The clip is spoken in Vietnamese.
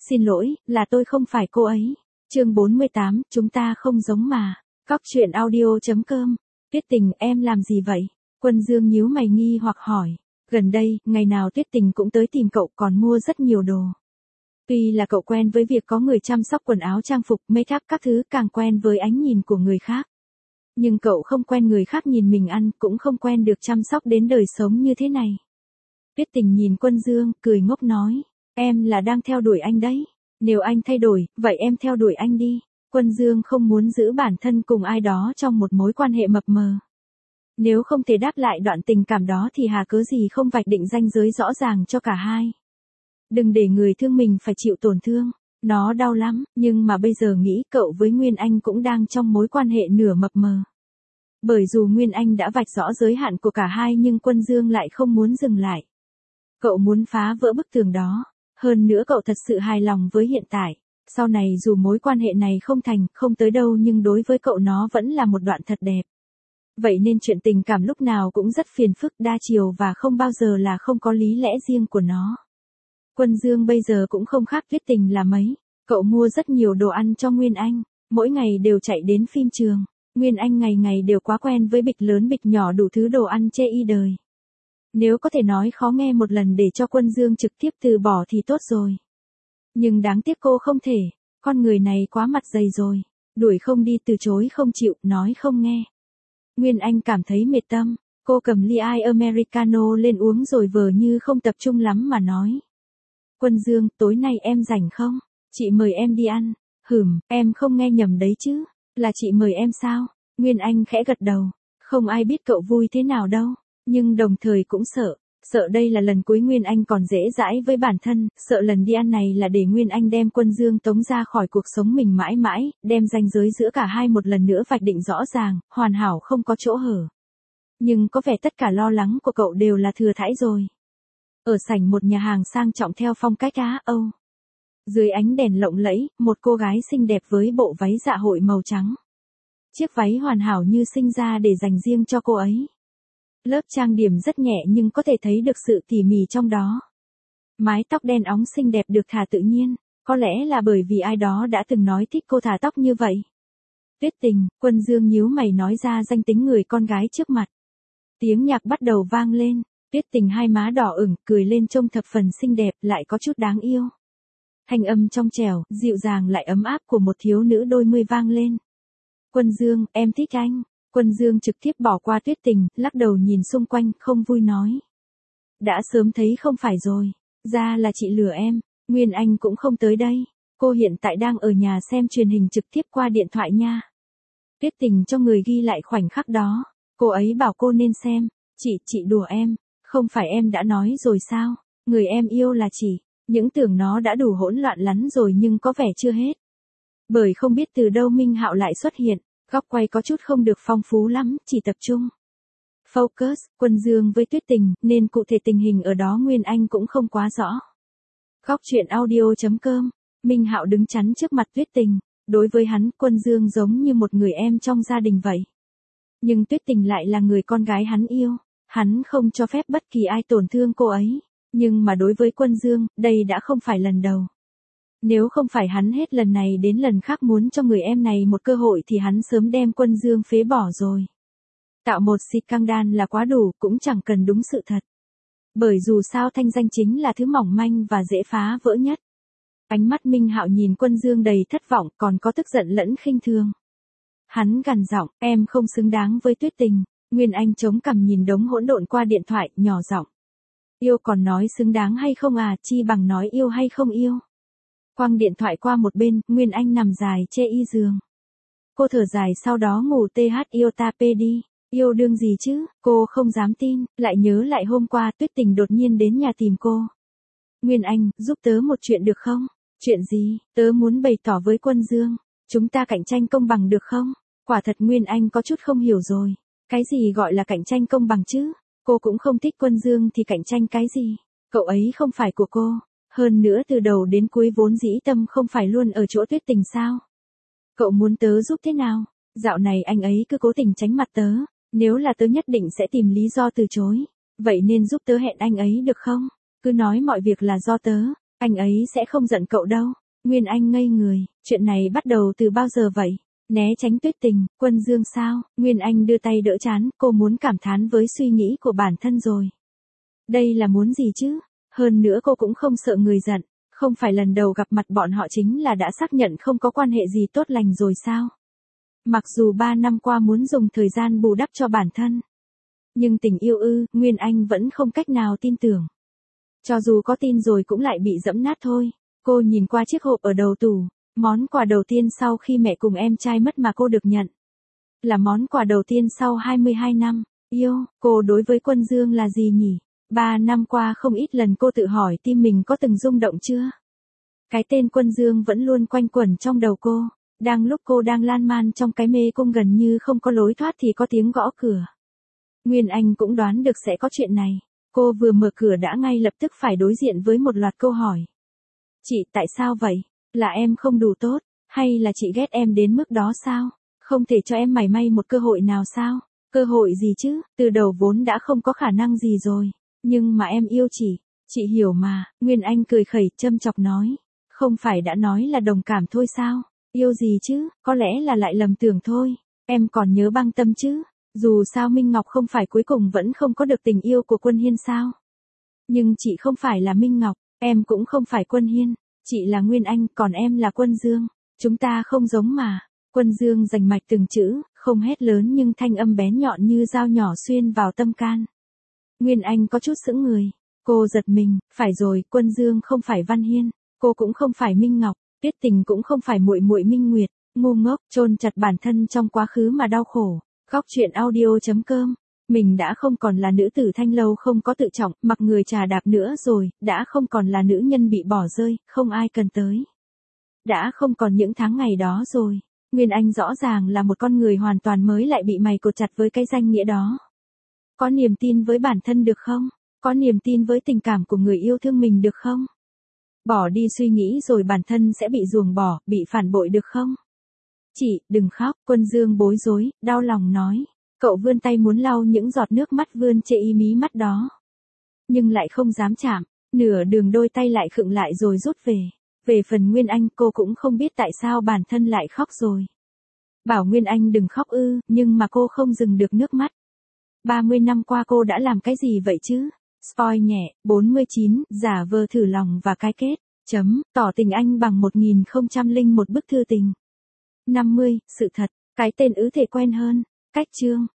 xin lỗi, là tôi không phải cô ấy. Chương 48, chúng ta không giống mà. Cóc truyện audio.com. Tuyết Tình, em làm gì vậy? Quân Dương nhíu mày nghi hoặc hỏi. Gần đây, ngày nào Tuyết Tình cũng tới tìm cậu, còn mua rất nhiều đồ. Tuy là cậu quen với việc có người chăm sóc quần áo trang phục, make up các thứ, càng quen với ánh nhìn của người khác. Nhưng cậu không quen người khác nhìn mình ăn, cũng không quen được chăm sóc đến đời sống như thế này. Tuyết Tình nhìn Quân Dương, cười ngốc nói. Em là đang theo đuổi anh đấy. Nếu anh thay đổi, vậy em theo đuổi anh đi. Quân Dương không muốn giữ bản thân cùng ai đó trong một mối quan hệ mập mờ. Nếu không thể đáp lại đoạn tình cảm đó thì hà cớ gì không vạch định ranh giới rõ ràng cho cả hai. Đừng để người thương mình phải chịu tổn thương. Nó đau lắm, nhưng mà bây giờ nghĩ cậu với Nguyên Anh cũng đang trong mối quan hệ nửa mập mờ. Bởi dù Nguyên Anh đã vạch rõ giới hạn của cả hai nhưng Quân Dương lại không muốn dừng lại. Cậu muốn phá vỡ bức tường đó. Hơn nữa cậu thật sự hài lòng với hiện tại. Sau này dù mối quan hệ này không tới đâu nhưng đối với cậu nó vẫn là một đoạn thật đẹp. Vậy nên chuyện tình cảm lúc nào cũng rất phiền phức, đa chiều và không bao giờ là không có lý lẽ riêng của nó. Quân Dương bây giờ cũng không khác Tuyết Tình là mấy. Cậu mua rất nhiều đồ ăn cho Nguyên Anh. Mỗi ngày đều chạy đến phim trường. Nguyên Anh ngày ngày đều quá quen với bịch lớn bịch nhỏ đủ thứ đồ ăn chê y đời. Nếu có thể nói khó nghe một lần để cho Quân Dương trực tiếp từ bỏ thì tốt rồi. Nhưng đáng tiếc cô không thể. Con người này quá mặt dày rồi. Đuổi không đi, từ chối không chịu, nói không nghe. Nguyên Anh cảm thấy mệt tâm. Cô cầm ly ice Americano lên uống rồi vờ như không tập trung lắm mà nói. Quân Dương, tối nay em rảnh không? Chị mời em đi ăn. Em không nghe nhầm đấy chứ. Là chị mời em sao? Nguyên Anh khẽ gật đầu. Không ai biết cậu vui thế nào đâu. Nhưng đồng thời cũng sợ đây là lần cuối Nguyên Anh còn dễ dãi với bản thân, sợ lần đi ăn này là để Nguyên Anh đem Quân Dương tống ra khỏi cuộc sống mình mãi mãi, đem ranh giới giữa cả hai một lần nữa vạch định rõ ràng, hoàn hảo không có chỗ hở. Nhưng có vẻ tất cả lo lắng của cậu đều là thừa thãi rồi. Ở sảnh một nhà hàng sang trọng theo phong cách Á Âu. Dưới ánh đèn lộng lẫy, một cô gái xinh đẹp với bộ váy dạ hội màu trắng. Chiếc váy hoàn hảo như sinh ra để dành riêng cho cô ấy. Lớp trang điểm rất nhẹ nhưng có thể thấy được sự tỉ mỉ trong đó. Mái tóc đen óng xinh đẹp được thả tự nhiên, có lẽ là bởi vì ai đó đã từng nói thích cô thả tóc như vậy. Tuyết Tình, Quân Dương nhíu mày nói ra danh tính người con gái trước mặt. Tiếng nhạc bắt đầu vang lên, Tuyết Tình hai má đỏ ửng, cười lên trông thập phần xinh đẹp lại có chút đáng yêu. Thanh âm trong trẻo, dịu dàng lại ấm áp của một thiếu nữ đôi mươi vang lên. Quân Dương, em thích anh. Quân Dương trực tiếp bỏ qua Tuyết Tình, lắc đầu nhìn xung quanh, không vui nói. Đã sớm thấy không phải rồi. Ra là chị lừa em. Nguyên Anh cũng không tới đây. Cô hiện tại đang ở nhà xem truyền hình trực tiếp qua điện thoại nha. Tuyết Tình cho người ghi lại khoảnh khắc đó. Cô ấy bảo cô nên xem. Chị đùa em. Không phải em đã nói rồi sao? Người em yêu là chị. Những tưởng nó đã đủ hỗn loạn lắm rồi nhưng có vẻ chưa hết. Bởi không biết từ đâu Minh Hạo lại xuất hiện. Góc quay có chút không được phong phú lắm, chỉ tập trung. Focus, Quân Dương với Tuyết Tình, nên cụ thể tình hình ở đó Nguyên Anh cũng không quá rõ. Góc truyện audio.com, Minh Hạo đứng chắn trước mặt Tuyết Tình. Đối với hắn, Quân Dương giống như một người em trong gia đình vậy. Nhưng Tuyết Tình lại là người con gái hắn yêu. Hắn không cho phép bất kỳ ai tổn thương cô ấy. Nhưng mà đối với Quân Dương, đây đã không phải lần đầu. Nếu không phải hắn hết lần này đến lần khác muốn cho người em này một cơ hội thì hắn sớm đem Quân Dương phế bỏ rồi. Tạo một scandal là quá đủ, cũng chẳng cần đúng sự thật. Bởi dù sao thanh danh chính là thứ mỏng manh và dễ phá vỡ nhất. Ánh mắt Minh Hạo nhìn Quân Dương đầy thất vọng, còn có tức giận lẫn khinh thường. Hắn gằn giọng, em không xứng đáng với Tuyết Tình. Nguyên Anh chống cằm nhìn đống hỗn độn qua điện thoại, nhỏ giọng. Yêu còn nói xứng đáng hay không à, chi bằng nói yêu hay không yêu. Quăng điện thoại qua một bên, Nguyên Anh nằm dài chê y giường. Cô thở dài sau đó ngủ yêu ta pê đi. Yêu đương gì chứ, cô không dám tin, lại nhớ lại hôm qua Tuyết Tình đột nhiên đến nhà tìm cô. Nguyên Anh, giúp tớ một chuyện được không? Chuyện gì? Tớ muốn bày tỏ với Quân Dương. Chúng ta cạnh tranh công bằng được không? Quả thật Nguyên Anh có chút không hiểu rồi. Cái gì gọi là cạnh tranh công bằng chứ? Cô cũng không thích Quân Dương thì cạnh tranh cái gì? Cậu ấy không phải của cô. Hơn nữa từ đầu đến cuối vốn dĩ tâm không phải luôn ở chỗ Tuyết Tình sao? Cậu muốn tớ giúp thế nào? Dạo này anh ấy cứ cố tình tránh mặt tớ. Nếu là tớ nhất định sẽ tìm lý do từ chối. Vậy nên giúp tớ hẹn anh ấy được không? Cứ nói mọi việc là do tớ. Anh ấy sẽ không giận cậu đâu. Nguyên Anh ngây người, chuyện này bắt đầu từ bao giờ vậy? Né tránh Tuyết Tình, Quân Dương sao? Nguyên Anh đưa tay đỡ trán, cô muốn cảm thán với suy nghĩ của bản thân rồi. Đây là muốn gì chứ? Hơn nữa cô cũng không sợ người giận, không phải lần đầu gặp mặt bọn họ chính là đã xác nhận không có quan hệ gì tốt lành rồi sao? Mặc dù 3 năm qua muốn dùng thời gian bù đắp cho bản thân, nhưng tình yêu Nguyên Anh vẫn không cách nào tin tưởng. Cho dù có tin rồi cũng lại bị dẫm nát thôi. Cô nhìn qua chiếc hộp ở đầu tủ, món quà đầu tiên sau khi mẹ cùng em trai mất mà cô được nhận. Là món quà đầu tiên sau 22 năm, yêu, cô đối với Quân Dương là gì nhỉ? 3 năm qua không ít lần cô tự hỏi tim mình có từng rung động chưa? Cái tên Quân Dương vẫn luôn quanh quẩn trong đầu cô. Đang lúc cô đang lan man trong cái mê cung gần như không có lối thoát thì có tiếng gõ cửa. Nguyên Anh cũng đoán được sẽ có chuyện này. Cô vừa mở cửa đã ngay lập tức phải đối diện với một loạt câu hỏi. Chị, tại sao vậy? Là em không đủ tốt? Hay là chị ghét em đến mức đó sao? Không thể cho em mảy may một cơ hội nào sao? Cơ hội gì chứ? Từ đầu vốn đã không có khả năng gì rồi. Nhưng mà em yêu chị hiểu mà. Nguyên Anh cười khẩy châm chọc nói. Không phải đã nói là đồng cảm thôi sao? Yêu gì chứ? Có lẽ là lại lầm tưởng thôi. Em còn nhớ băng tâm chứ? Dù sao Minh Ngọc không phải cuối cùng vẫn không có được tình yêu của Quân Hiên sao? Nhưng chị không phải là Minh Ngọc, em cũng không phải Quân Hiên. Chị là Nguyên Anh, còn em là Quân Dương. Chúng ta không giống mà. Quân Dương rành mạch từng chữ, không hét lớn nhưng thanh âm bén nhọn như dao nhỏ xuyên vào tâm can. Nguyên Anh có chút sững người. Cô giật mình, phải rồi, Quân Dương không phải Văn Hiên, cô cũng không phải Minh Ngọc, Tuyết Tình cũng không phải muội muội Minh Nguyệt, ngu ngốc, chôn chặt bản thân trong quá khứ mà đau khổ. Góc truyện audio.com. Mình đã không còn là nữ tử thanh lâu không có tự trọng, mặc người trà đạp nữa rồi, đã không còn là nữ nhân bị bỏ rơi, không ai cần tới. Đã không còn những tháng ngày đó rồi. Nguyên Anh rõ ràng là một con người hoàn toàn mới lại bị mày cột chặt với cái danh nghĩa đó. Có niềm tin với bản thân được không? Có niềm tin với tình cảm của người yêu thương mình được không? Bỏ đi suy nghĩ rồi bản thân sẽ bị ruồng bỏ, bị phản bội được không? Chị, đừng khóc, Quân Dương bối rối, đau lòng nói. Cậu vươn tay muốn lau những giọt nước mắt vươn chê y mí mắt đó. Nhưng lại không dám chạm, nửa đường đôi tay lại khựng lại rồi rút về. Về phần Nguyên Anh cô cũng không biết tại sao bản thân lại khóc rồi. Bảo Nguyên Anh đừng khóc nhưng mà cô không dừng được nước mắt. 30 năm qua cô đã làm cái gì vậy chứ? Spoil nhẹ, 49, giả vờ thử lòng và cái kết. Tỏ tình anh bằng 1001 bức thư tình. 50, sự thật, cái tên thể quen hơn. Cách chương.